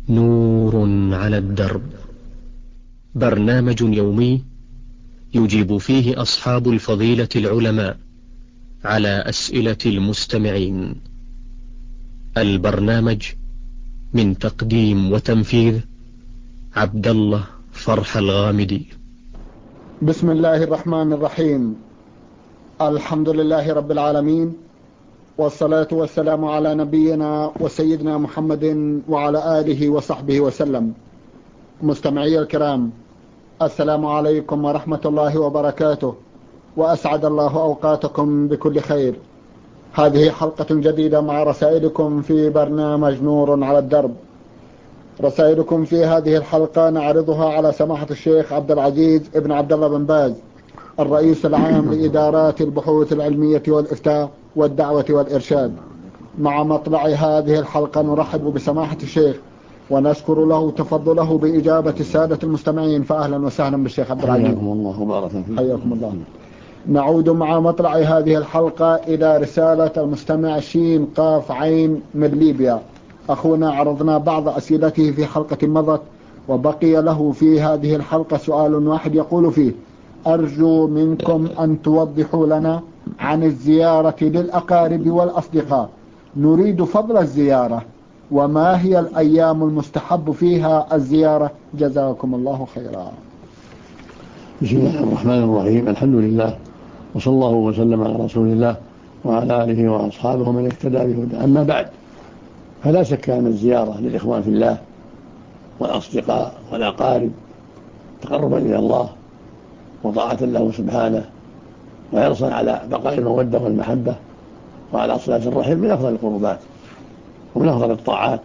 نور على الدرب، برنامج يومي يجيب فيه أصحاب الفضيلة العلماء على أسئلة المستمعين. البرنامج من تقديم وتنفيذ عبد الله فرح الغامدي. بسم الله الرحمن الرحيم. الحمد لله رب العالمين، والصلاة والسلام على نبينا وسيدنا محمد وعلى آله وصحبه وسلم. مستمعي الكرام، السلام عليكم ورحمة الله وبركاته، وأسعد الله أوقاتكم بكل خير. هذه حلقة جديدة مع رسائلكم في برنامج نور على الدرب. رسائلكم في هذه الحلقة نعرضها على سماحة الشيخ عبد العزيز ابن عبد الله بن باز، الرئيس العام لإدارات البحوث العلمية والإفتاء والدعوة والإرشاد. مع مطلع هذه الحلقة نرحب بسماحة الشيخ ونشكر له تفضله بإجابة السادة المستمعين، فأهلا وسهلا بالشيخ عبد العزيز. حياكم الله وبارك فيكم. حياكم الله. نعود مع مطلع هذه الحلقة إلى رسالة المستمع شين قاف عين من ليبيا. أخونا عرضنا بعض أسئلته في حلقة مضت، وبقي له في هذه الحلقة سؤال واحد يقول فيه: أرجو منكم أن توضحوا لنا عن الزيارة للأقارب والأصدقاء، نريد فضل الزيارة، وما هي الأيام المستحب فيها الزيارة، جزاكم الله خيرا. بسم الله الرحمن الرحيم. الحمد لله، وصلى الله وسلم على رسول الله وعلى آله وأصحابه من اهتدى بهداه. أما بعد، فلا شك أن الزيارة للإخوان في الله والأصدقاء والأقارب تقربا إلى الله وطاعة له سبحانه وحرصا على بقاء المودة والمحبة وعلى صلة الرحم من أفضل القربات ومن أفضل الطاعات.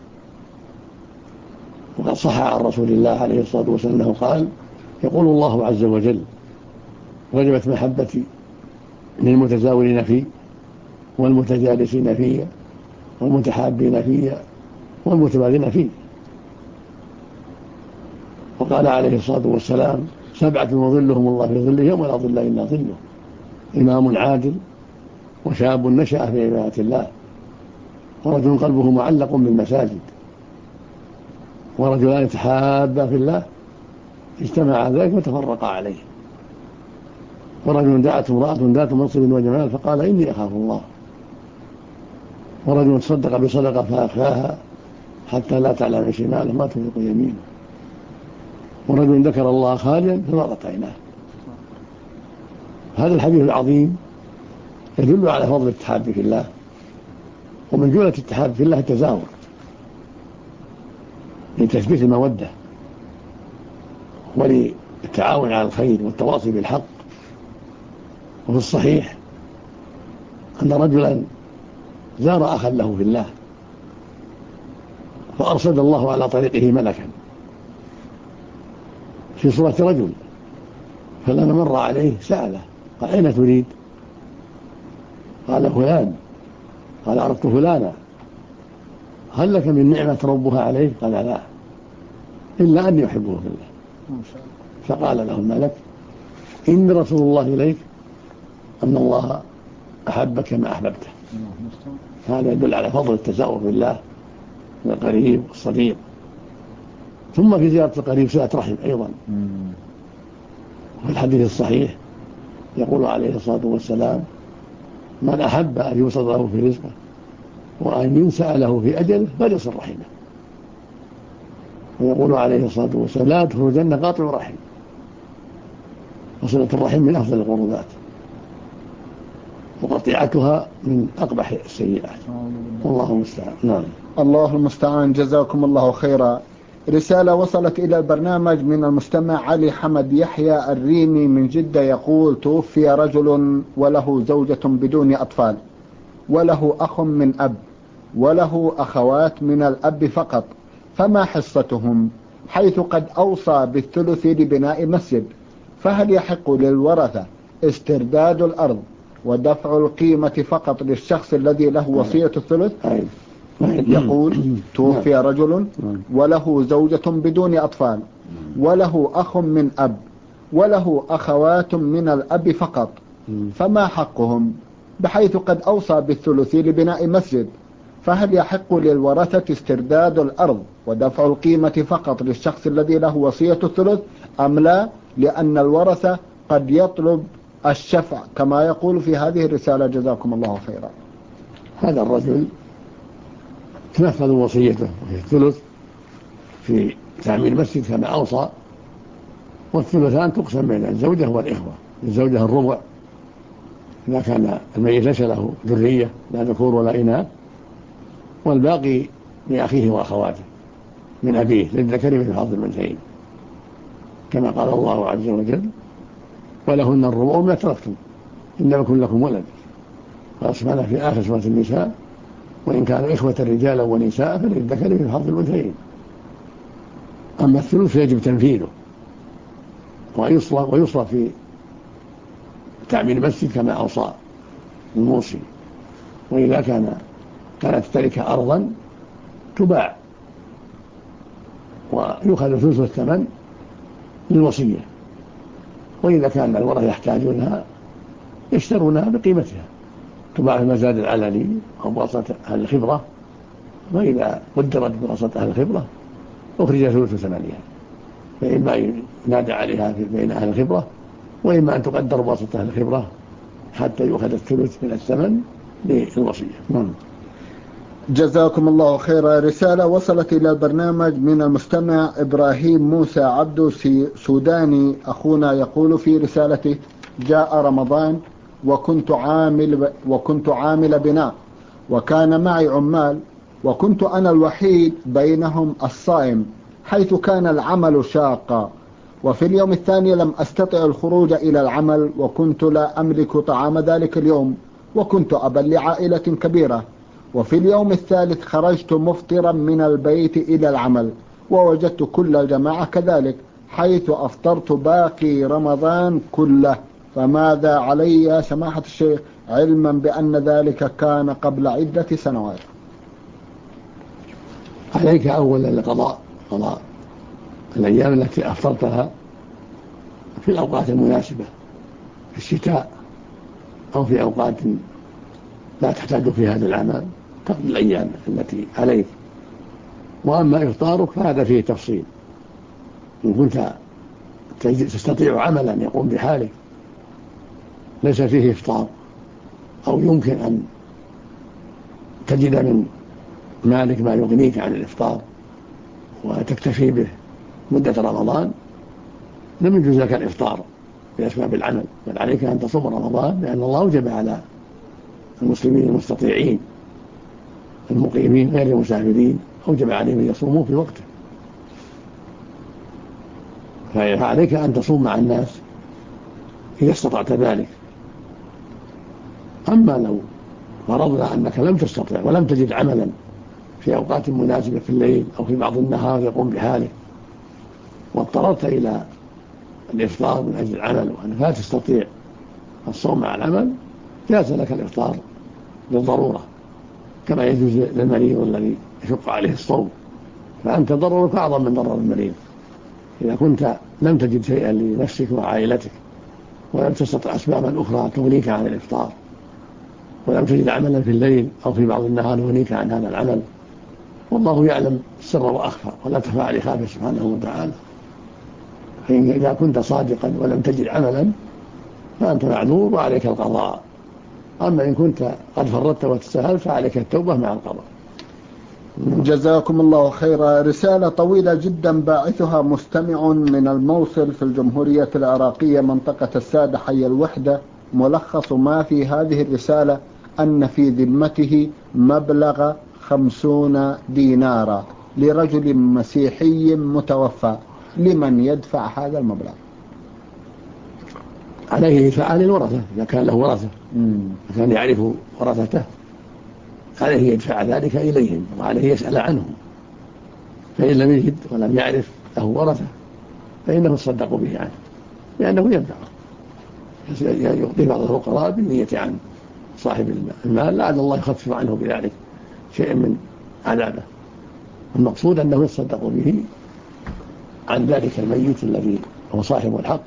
وقد صح عن رسول الله عليه الصلاة والسلام أنه قال: يقول الله عز وجل: وجبت محبتي للمتزاورين في والمتجالسين في والمتحابين في والمتبادلين فيه. وقال عليه الصلاة والسلام: 7 يظلهم الله في ظله يوم لا ظل إلا ظله: إمام عادل، وشاب نشأ في عبادة الله، ورجل قلبه معلق بالمساجد، ورجلان يتحابا في الله اجتمع على ذلك وتفرقا عليه، ورجل دعته امرأة ذات منصب وجمال فقال: إني أخاف الله، ورجل تصدق بصدقة فأخفاها حتى لا تعلم شماله ما تنفق يمينه، ورجل ذكر الله خاليا ففاضت عيناه. هذا الحديث العظيم يدل على فضل التحاب في الله، ومن جملة التحاب في الله التزاور لتثبيت المودة وللتعاون على الخير والتواصي بالحق. وفي الصحيح أن رجلا زار أخا له في الله فأرسل الله على طريقه ملكا في صورة رجل، فلما مر عليه سأله: قال: أين تريد؟ قال: فلان. قال: أردت فلانا، هل لك من نعمة ربها عليه؟ قال: لا، إلا أني أحبه في الله. فقال له الملك: إن رسول الله إليك أن الله أحبك ما أحببته. هذا يدل على فضل التزاور بالله من القريب والصديق. ثم في زيارة القريب صلة رحم أيضا. وفي الحديث الصحيح يقول عليه الصلاة والسلام: من أحب أن يوصل له في رزقه وأن ينسأ له في أجله فليصل رحمه. ويقول عليه الصلاة والسلام: لا يدخل الجنة قاطع رحم. وصلة الرحم من أفضل القربات، وقطيعتها من أقبح السيئات، والله المستعان. نعم. الله المستعان، جزاكم الله خيرا. رسالة وصلت إلى البرنامج من المستمع علي حمد يحيى الريمي من جدة، يقول: توفي رجل وله زوجة بدون أطفال، وله أخ من أب، وله أخوات من الأب فقط، فما حصتهم؟ حيث قد أوصى بالثلث لبناء مسجد، فهل يحق للورثة استرداد الأرض ودفع القيمة فقط للشخص الذي له وصية الثلث؟ يقول: توفي رجل وله زوجة بدون أطفال، وله أخ من أب، وله أخوات من الأب فقط، فما حقهم؟ بحيث قد أوصى بالثلث لبناء مسجد، فهل يحق للورثة استرداد الأرض ودفع القيمة فقط للشخص الذي له وصية الثلث أم لا، لأن الورثة قد يطلب الشفع كما يقول في هذه الرسالة جزاكم الله خيرا؟ هذا الرجل تنفذ وصيته وهي الثلث في تعمير مسجد كما أوصى، والثلثان تقسم بين الزوجة والإخوة، الزوجة الربع إذا كان الميت ليس له ذرية لا ذكور ولا إناث، والباقي لأخيه وأخواته من أبيه للذكر مثل حظ الأنثيين، كما قال الله عز وجل: ولهن الربع مما تركتم إن لم يكن لكم ولد. فأسمعنا في آخر سورة النساء: وإن كانوا إخوة رجالا ونساء فللذكر مثل حظ الأنثيين. أما الثلث فيجب تنفيذه ويصرف في تعمير المسجد كما أوصى الموصي. وإذا كانت تلك أرضا تباع ويؤخذ ثلث الثمن للوصية، وإذا كان الورثة يحتاجونها يشترونها بقيمتها، تباع في المزاد العلني أو بواسطة أهل الخبرة، وإذا قدرت بواسطة أهل الخبرة أخرج ثلث ثمنها، فإما ينادى عليها بين أهل الخبرة، وإما أن تقدر بواسطة أهل الخبرة حتى يؤخذ الثلث من الثمن للوصية. جزاكم الله خيرا. رسالة وصلت إلى البرنامج من المستمع إبراهيم موسى عبدو سوداني أخونا، يقول في رسالته: جاء رمضان وكنت عامل بناء، وكان معي عمال، وكنت أنا الوحيد بينهم الصائم، حيث كان العمل شاقا، وفي اليوم الثاني لم أستطع الخروج إلى العمل، وكنت لا أملك طعام ذلك اليوم، وكنت أبا لعائلة كبيرة. وفي اليوم الثالث خرجت مفطرا من البيت إلى العمل، ووجدت كل الجماعة كذلك، حيث أفطرت باقي رمضان كله، فماذا علي يا سماحة الشيخ، علما بأن ذلك كان قبل عدة سنوات؟ عليك أولا قضاء الأيام التي أفطرتها في الأوقات المناسبة، في الشتاء أو في أوقات لا تحتاج في هذا العمل، تقضي الأيام التي عليك. وأما إفطارك فهذا فيه تفصيل، إن كنت تستطيع عملا يقوم بحالك ليس فيه إفطار، أو يمكن أن تجد من مالك ما يغنيك عن الإفطار وتكتفي به مدة رمضان، لم يجوز لك الإفطار بأسباب العمل، بل عليك أن تصوم رمضان، لأن الله أوجب على المسلمين المستطيعين المقيمين غير المسافرين، أوجب عليهم أن يصوموا في وقته، فعليك أن تصوم مع الناس إذا استطعت ذلك. أما لو فرضنا أنك لم تستطع ولم تجد عملا في أوقات مناسبة في الليل أو في بعض النهار يقوم بحالك، واضطررت إلى الإفطار من أجل العمل وأنك لا تستطيع الصوم مع العمل، جاز لك الإفطار للضرورة، كما يجوز للمريض الذي يشق عليه الصوم، فأنت ضررك أعظم من ضرر المريض. إذا كنت لم تجد شيئا لنفسك وعائلتك ولم تستطع أسبابا أخرى تغنيك عن الإفطار، ولم تجد عملا في الليل أو في بعض النهار يغنيك عن هذا العمل، والله يعلم السر وأخفى ولا تخفى عليه خافية سبحانه وتعالى. فإذا كنت صادقا ولم تجد عملا فأنت معذور وعليك القضاء. أما إن كنت قد فرطت وتساهلت فعليك التوبة مع القضاء. جزاكم الله خيرا. رسالة طويلة جدا باعثها مستمع من الموصل في الجمهورية العراقية منطقة السادة حي الوحدة. ملخص ما في هذه الرسالة أن في ذمته مبلغ 50 دينارا لرجل مسيحي متوفى، لمن يدفع هذا المبلغ؟ عليه فعل الورثة إذا كان له ورثة، كان يعرف ورثته عليه يدفع ذلك إليهم، وعليه يسأل عنهم، فإن لم يجد ولم يعرف له ورثة فإنه يصدق به عنه، لأنه ينفع، يعطي بعض الفقراء بالنية عن صاحب المال لعل الله يخفف عنه بذلك شيء من عذابه. المقصود أنه يصدق به عن ذلك الميت الذي هو صاحب الحق،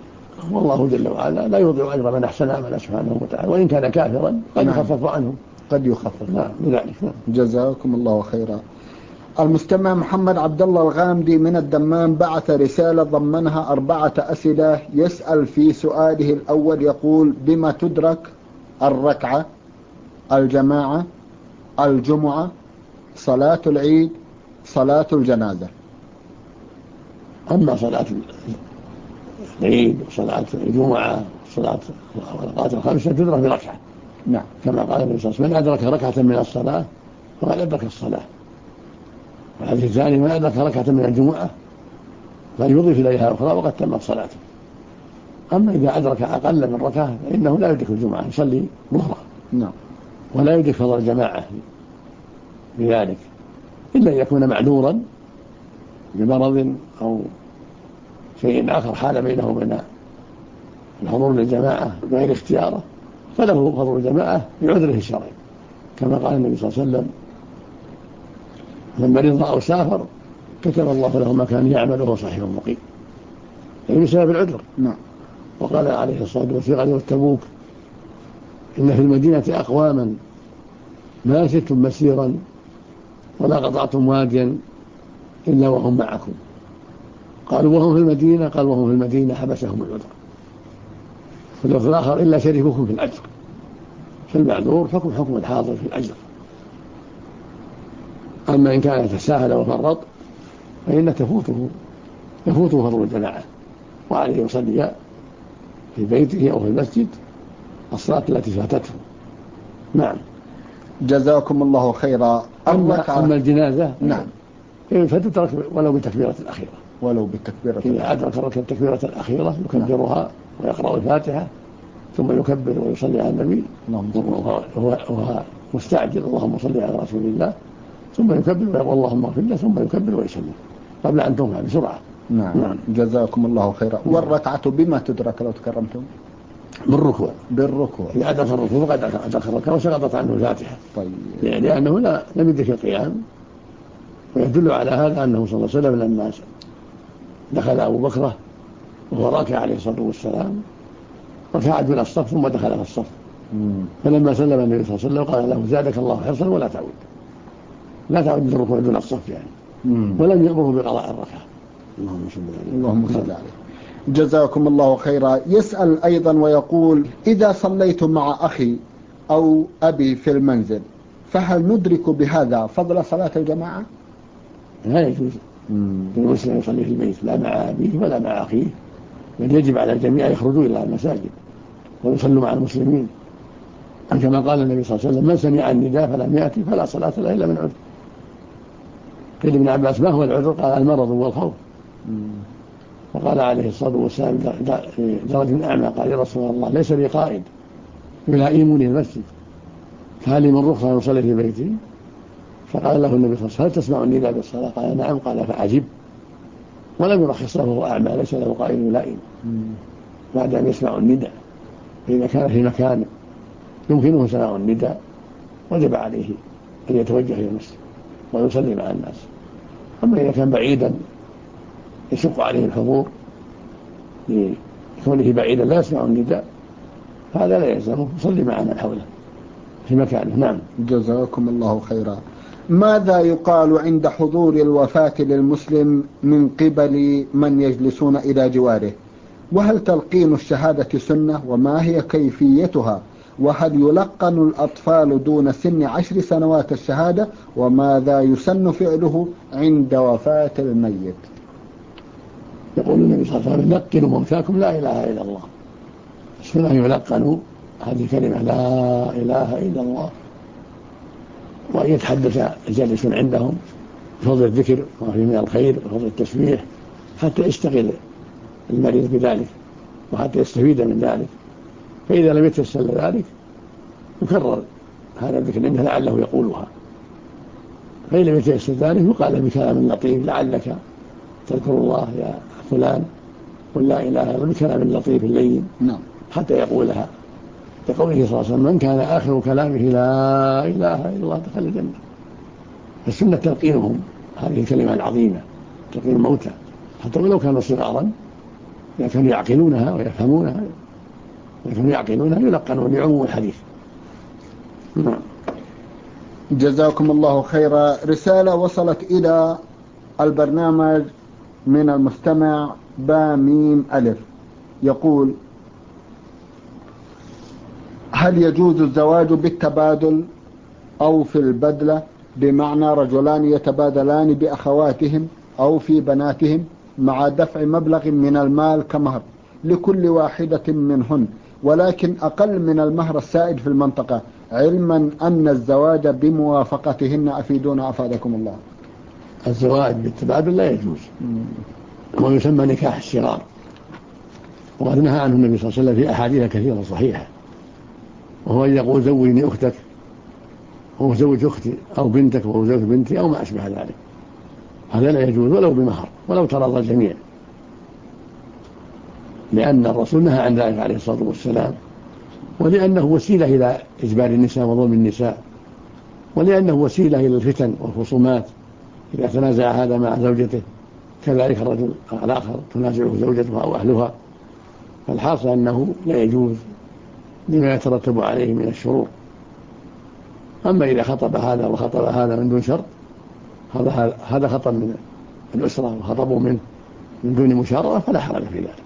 والله جل وعلا لا يضيع أجر من أحسن عملا سبحانه وتعالى، وإن كان كافرا قد يخفف عنه. قد يخفف. نعم بذلك. جزاكم الله خيرا. المستمع محمد عبد الله الغامدي من الدمام بعث رسالة ضمنها 4 أسئلة. يسأل في سؤاله الأول يقول: بما تدرك الركعة، الجماعة، الجمعة، صلاة العيد، صلاة الجنازة؟ أما صلاة العيد وصلاة الجمعة وصلاة الأوقات الخمسة تدرك بركعة. نعم. كما قال النبي صلى الله عليه وسلم: من أدرك ركعة من الصلاة فقد أدرك الصلاة. والحديث الثاني: من أدرك ركعة من الجمعة فليضيف إليها أخرى وقد تمت صلاته. أما إذا أدرك أقل من ركعة فإنه لا يدرك الجمعة، يصلي ظهرا. نعم. ولا يدرك فضل الجماعة بذلك إلا أن يكون معذورا بمرض أو شيء آخر حال بينه وبين الحضور للجماعة بغير اختياره، فله فضل الجماعة بعذره الشرعي، كما قال النبي صلى الله عليه وسلم: من مرض أو سافر كتب الله له ما كان يعمل وهو صحيح مقيم، يعني بسبب العذر. نعم. وقال عليه الصلاة والسلام في غزوة تبوك: إن في المدينة أقواما ما سرتم مسيرا ولا قطعتم واديا إلا وهم معكم. قالوا: وهم في المدينة؟ قال: وهم في المدينة حبسهم العذر. في الآخر: إلا شريككم في الأجر. فالمعذور حكم الحاضر في الأجر. أما إن كان تساهل وفرط فإن يفوته فضل الجماعة، وعليه يصلي في بيته أو في المسجد الصلاة التي فاتته. نعم. جزاكم الله خيرا. أما الجنازة نعم فتترك ولو بتكبيرة الأخيرة. ولو بالتكبيرة إذا أدرك التكبيرة الأخيرة يكبرها ويقرأ الفاتحة ثم يكبر ويصلي على النبي وهو مستعجل: اللهم صل على رسول الله، ثم يكبر ويقول اللهم اغفر له، ثم يكبر ويسلم قبل أن تنفع بسرعة. نعم. جزاكم الله خيرا. والركعة بما تدرك لو تكرمتم؟ بالركوع. إذا أدرك الركوع فقد أدرك الركعة وسقطت عنه الفاتحة. طيب. لأنه لم يدرك القيام. ويدل على هذا أنه صلى الله عليه وسلم لما دخل أبو بكر وهو راكع عليه الصلاة والسلام ركع دون الصف ثم دخل في الصف. فلما سلم النبي صلى الله عليه وسلم قال له: زادك الله حرصا ولا تعود بالركوع دون الصف يعني. ولم يأمره بقضاء الركعة. اللهم صل عليه. جزاكم الله خيرا. يسأل أيضا ويقول: إذا صليت مع أخي أو أبي في المنزل فهل ندرك بهذا فضل صلاة الجماعة؟ لا يجوز للمسلم يصلي في البيت لا مع أبيه ولا مع أخيه، بل يجب على الجميع يخرجوا إلى المساجد ويصلوا مع المسلمين، كما قال النبي صلى الله عليه وسلم: من سمع النداء فلم يأتي فلا صلاة له إلا من عذر. قيل ابن عباس: ما هو العذر؟ قال: المرض والخوف. وقال عليه الصلاة والسلام لرجل أعمى قال: يا رسول الله ليس لي قائد يلائمني المسجد فهل لي من رخصة يصلي في بيتي؟ فقال له النبي صلى الله عليه وسلم: هل تسمع النداء بالصلاة؟ قال: نعم. قال: فعجب. ولم يرخص له وهو أعمى ليس له قائد يلائم بعد أن يسمع النداء. فإذا كان في مكان يمكنه سماع النداء وجب عليه أن يتوجه إلى المسجد ويصلي مع الناس. أما إذا كان بعيدا يشق عليه الحضور لكونه بعيدا لا يسمع النداء هذا لا يلزمه، يصلي مع من حوله في مكانه. نعم. جزاكم الله خيرا. ماذا يقال عند حضور الوفاة للمسلم من قبل من يجلسون إلى جواره؟ وهل تلقين الشهادة سنة؟ وما هي كيفيتها؟ وهل يلقن الأطفال دون سن 10 سنوات الشهادة؟ وماذا يسن فعله عند وفاة الميت؟ يقول النبي صلى الله عليه وسلم: لقنوا موتاكم لا إله إلا الله. السنة يلقنوا هذه الكلمة لا إله إلا الله، وأن يتحدث الجالسون عندهم بفضل الذكر وما فيه من الخير وفضل التسبيح حتى يشتغل المريض بذلك وحتى يستفيد من ذلك. فإذا لم يتيسر ذلك يكرر هذا الذكر عنده لعله يقولها. فإن لم يتيسر ذلك يقال بكلام لطيف: لعلك تذكر الله يا فلان، قل لا إله إلا الله، بكلام لطيف اللين حتى يقولها، كقوله صلى الله عليه وسلم: من كان آخر كلامه لا إله إلا الله دخل الجنة. فالسنة تلقينهم هذه الكلمة العظيمة، تلقين الموتى حتى ولو كانوا صغارا، إذا كانوا يعقلونها ويفهمونها، إذا كانوا يعقلونها يلقنون لعموم الحديث. جزاكم الله خيرا. رسالة وصلت إلى البرنامج من المستمع باميم ألف، يقول: هل يجوز الزواج بالتبادل أو في البدلة، بمعنى رجلان يتبادلان بأخواتهم أو في بناتهم مع دفع مبلغ من المال كمهر لكل واحدة منهن، ولكن أقل من المهر السائد في المنطقة، علما أن الزواج بموافقتهن؟ أفيدونا أفادكم الله. الزواج بالتبادل لا يجوز، ويسمى نكاح الشرار، وقد نهى عنه النبي صلى الله عليه وسلم في أحاديث كثيرة صحيحة، وهو أن يقول زوجني أختك، أو زوج أختي، أو بنتك أو زوج بنتي، أو ما أشبه ذلك. هذا لا يجوز ولو بمهر، ولو تراضى الجميع، لأن الرسول نهى عن ذلك عليه الصلاة والسلام، ولأنه وسيلة إلى إجبار النساء وظلم النساء، ولأنه وسيلة إلى الفتن والخصومات إذا تنازع هذا مع زوجته، كذلك الرجل الآخر تنازعه زوجته أو أهلها. فالحاصل أنه لا يجوز لما يترتب عليه من الشرور. أما إذا خطب هذا وخطب هذا من دون شرط، هذا خطب من الأسرة وخطبوا من دون مشارطة، فلا حرج في ذلك.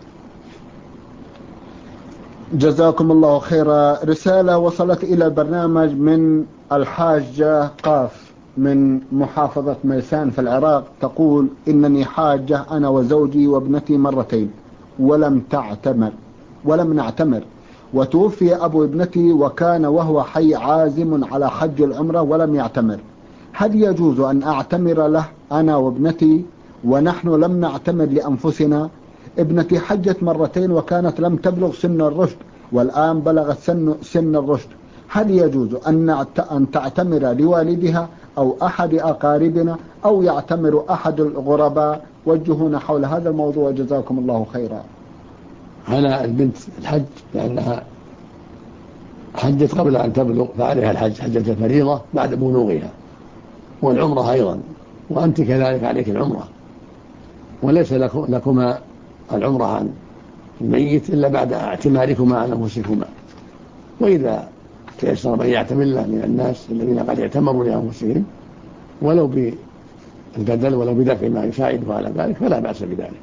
جزاكم الله خيرا. رسالة وصلت إلى البرنامج من الحاجة قاف من محافظة ميسان في العراق، تقول: إنني حاجة أنا وزوجي وابنتي مرتين ولم نعتمر، وتوفي أبو ابنتي وكان وهو حي عازم على حج العمرة ولم يعتمر، هل يجوز أن أعتمر له أنا وابنتي ونحن لم نعتمر لأنفسنا؟ ابنتي حجت مرتين وكانت لم تبلغ سن الرشد، والآن بلغت سن الرشد، هل يجوز أن تعتمر لوالدها أو أحد أقاربنا، أو يعتمر أحد الغرباء؟ وجهونا حول هذا الموضوع جزاكم الله خيرا. على البنت الحج لأنها حجت قبل أن تبلغ، فعليها الحج حجة الفريضة بعد بلوغها، والعمرة أيضا، وأنت كذلك عليك العمرة، وليس لكما العمرة عن الميت إلا بعد اعتماركما عن أنفسكما. وإذا تيسر من يعتمر له من الناس الذين قد اعتمروا لأنفسهم ولو بالبدل ولو بدفع ما يساعده على ذلك فلا بأس بذلك.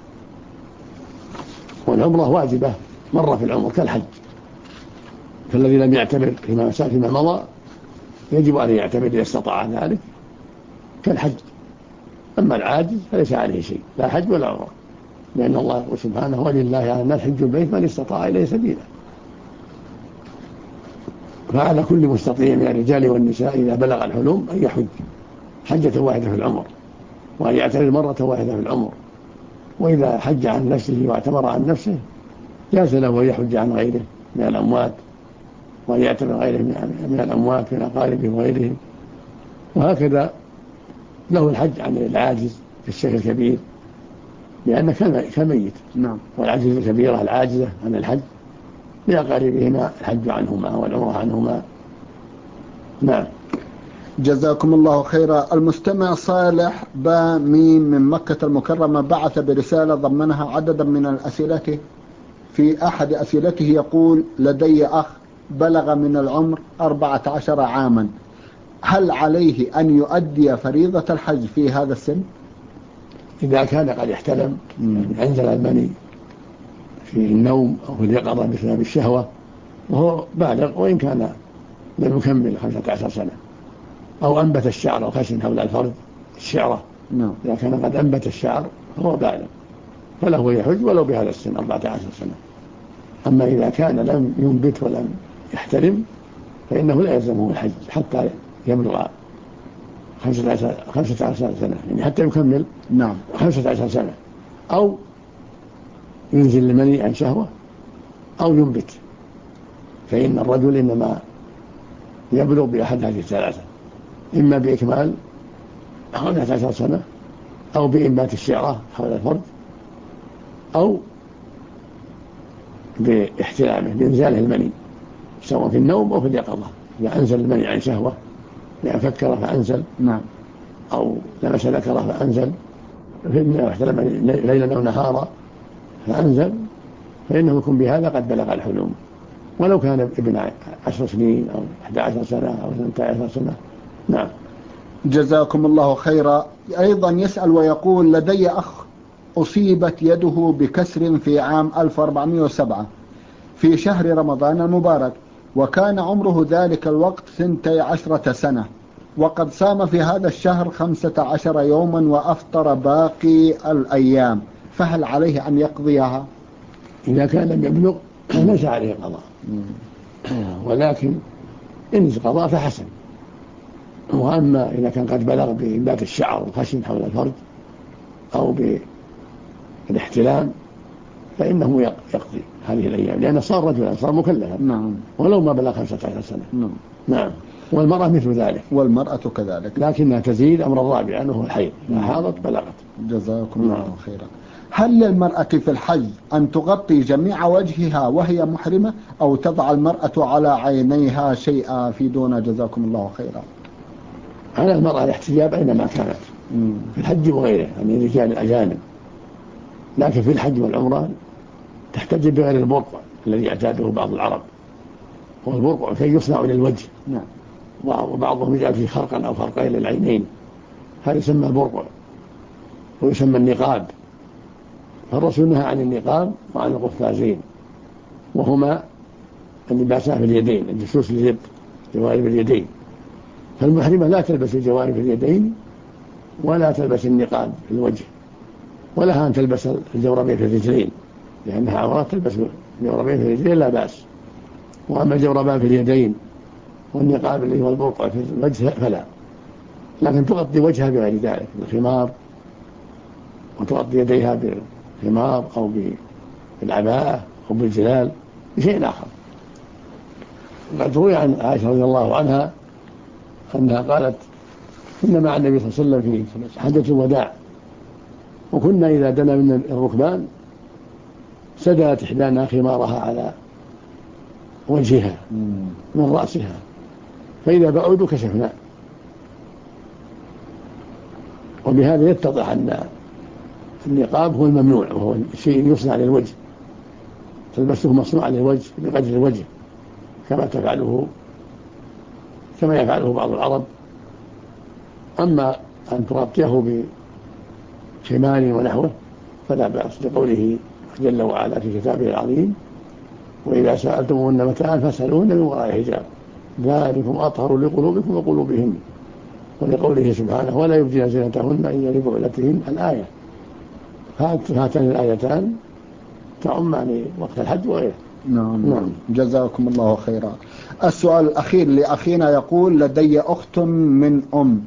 والعمرة واجبة مرة في العمر كالحج، فالذي لم يعتمر فيما مضى يجب أن يعتمر إذا استطاع ذلك كالحج. أما العاجز فليس عليه شيء، لا حج ولا عمرة، لأن الله سبحانه: ولله على الناس حج البيت من استطاع إليه سبيلا. فعلى كل مستطيع من الرجال والنساء إذا بلغ الحلم أن يحج حجة واحدة في العمر، وأن يعتمر مرة واحدة في العمر. وإذا حج عن نفسه واعتمر عن نفسه جاز له أن يحج عن غيره من الأموات، وأن يعتمر غيره من الأموات من أقاربه وغيرهم. وهكذا له الحج عن العاجز في الشيخ الكبير، لأنه كميت. نعم. والعاجز الكبيرة العاجزة عن الحج لأقاربهما الحج عنهما والعمرة عنهما. نعم. جزاكم الله خيرا. المستمع صالح باميم من مكة المكرمة بعث برسالة ضمنها عددا من الأسئلة. في أحد أسئلته يقول: لدي أخ بلغ من العمر 14 عاما، هل عليه أن يؤدي فريضة الحج في هذا السن؟ إذا كان قد احتلم، يعني أنزل المني في النوم أو في اليقظة بسبب الشهوة وهو بالغ، وإن كان لم يكمل 15 سنة، أو أنبت الشعر الخشن حول الفرد الشعرة، إذا كان قد أنبت الشعر فهو بالغ فله يحج ولو بهذا السن 14 سنة. أما إذا كان لم ينبت ولم يحتلم فإنه لا يلزمه الحج حتى يبلغ 15 سنة، يعني حتى يكمل 15 سنة، أو ينزل المني عن شهوة أو ينبت. فإن الرجل إنما يبلغ بأحد هذه الثلاثة: إما بإكمال 15 سنة، أو بإنبات الشعرة حول الفرد، أو باحتلامه بإنزاله المني سواء في النوم أو في اليقظة. إذا أنزل المني عن شهوة لأن فكر فأنزل، أو لمس ذكره فأنزل، فإنه احتلم ليلا أو نهارا فأنزل، فإنه يكون بهذا قد بلغ الحلم، ولو كان ابن 10 سنين أو 11 سنة أو 12 سنة نعم. جزاكم الله خيرا. أيضا يسأل ويقول: لدي أخ أصيبت يده بكسر في عام 1407 في شهر رمضان المبارك، وكان عمره ذلك الوقت 12 سنة، وقد صام في هذا الشهر 15 يوما وأفطر باقي الأيام، فهل عليه أن يقضيها؟ إذا كان لم يبلغ ليس عليه قضاء، ولكن إن قضاء فحسن. وأما إذا كان قد بلغ بإنبات الشعر والخشن حول الفرج أو بالاحتلام فإنه يقضي هذه الأيام، لأنه صار رجلا، صار مكلفا. نعم. ولو ما بلغ 15 سنة. نعم. نعم. والمرأة مثل ذلك. والمرأة كذلك، لكنها تزيد أمر الرابع أنه الحيض، إذا حاضت بلغت. جزاكم الله خيرا. هل للمرأة في الحج أن تغطي جميع وجهها وهي محرمة، أو تضع المرأة على عينيها شيئا في دون؟ جزاكم الله خيرا. على المرأة الاحتجاب أينما كانت في الحج وغيره، يعني الرجال الأجانب، لكن في الحج والعمرة تحتجب بغير البرقع الذي اعتاده بعض العرب، والبرقع كي يصنع للوجه. نعم. وبعضهم يجعل فيه خرقا أو خرقين للعينين، هذا يسمى البرقع، ويسمى النقاب. فالرسول نهى عن النقاب وعن القفازين، وهما اللباسان في اليدين، الجسوس اليد، جوارب اليدين. فالمحرمة لا تلبس جوارب اليدين ولا تلبس النقاب في الوجه، ولها أن تلبس الجوربين في الرجلين، لأنها عورات. تلبس الجوربين في الرجلين لا بأس، وأما الجوربان في اليدين والنقاب اللي هو البرقع في الوجه فلا. لكن تغطي وجهها بغير ذلك بالخمار، وتغطي يديها بالخمار أو بالعباءة أو بالجلال بشيء آخر. قد روي عن عائشة رضي الله عنها أنها قالت: كنا مع النبي صلى الله عليه وسلم في حجة الوداع، وكنا إذا دنا من الركبان سدلت إحدانا خمارها على وجهها من رأسها، فإذا بعودوا كشفنا. وبهذا يتضح أن النقاب هو الممنوع، وهو شيء يصنع للوجه، تلبسه مصنوع للوجه بقدر الوجه، كما يفعله بعض العرب. أما أن تغطيه بخمار ونحوه فلا بأس، لقوله جل وعلا في كتابه العظيم: وإذا سألتموهن متاعا فاسألوهن من وراء حجاب ذلكم أطهر لقلوبكم وقلوبهن، ولقوله سبحانه: ولا يبدين زينتهن إلا لبعولتهن. الآية. هاتان الآيتان تعمان وقت الحج وغيره. نعم. جزاكم الله خيرا. السؤال الأخير لأخينا يقول: لدي أخت من أم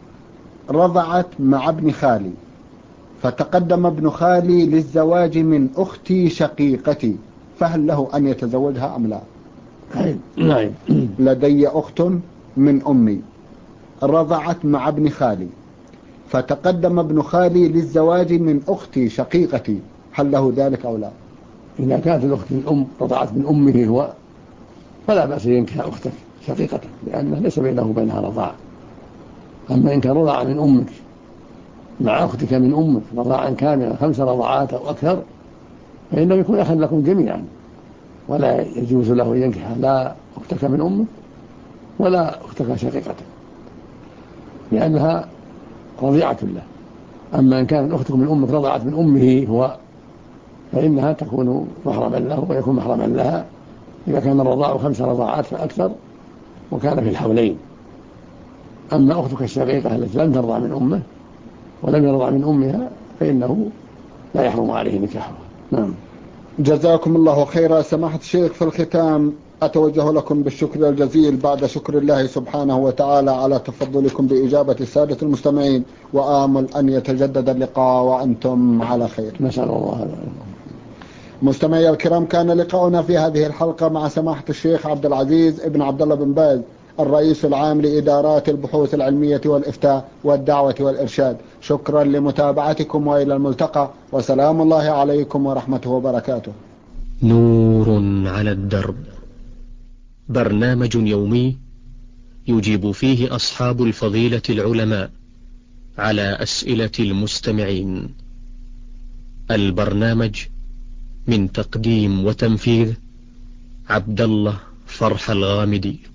رضعت مع ابن خالي، فتقدم ابن خالي للزواج من أختي شقيقتي، فهل له أن يتزوجها أم لا؟ نعم. لدي أخت من أمي رضعت مع ابن خالي، فتقدم ابن خالي للزواج من أختي شقيقتي، هل له ذلك أو لا؟ إذا كانت الأخت من أم رضعت من أمه هو فلا بأس ينكح أختك شقيقتك، لأنه ليس بينه وبينها رضاعة. أما إن كان رضع من أمك مع أختك من أمك رضاعا كاملا 5 رضعات أو أكثر، فإنه يكون أخا لكم جميعا، ولا يجوز له أن ينكح لا أختك من أمك ولا أختك شقيقتك، لأنها رضيعة له. أما إن كانت أختك من أمك رضعت من أمه هو فإنها تكون محرما له ويكون محرما لها إذا كان الرضاع 5 رضاعات فأكثر وكان في الحولين. أما أختك الشقيقة التي لم ترضع من أمه ولم يرضع من أمها فإنه لا يحرم عليه نكاحها. نعم. جزاكم الله خيرا. سماحة الشيخ، في الختام أتوجه لكم بالشكر الجزيل بعد شكر الله سبحانه وتعالى على تفضلكم بإجابة السادة المستمعين، وآمل أن يتجدد اللقاء وأنتم على خير. نسأل الله. مستمعي الكرام، كان لقاؤنا في هذه الحلقة مع سماحة الشيخ عبد العزيز ابن عبد الله بن باز، الرئيس العام لإدارات البحوث العلمية والإفتاء والدعوة والإرشاد. شكرا لمتابعتكم، وإلى الملتقى، وسلام الله عليكم ورحمته وبركاته. نور على الدرب، برنامج يومي يجيب فيه أصحاب الفضيلة العلماء على أسئلة المستمعين. البرنامج من تقديم وتنفيذ عبد الله فرح الغامدي.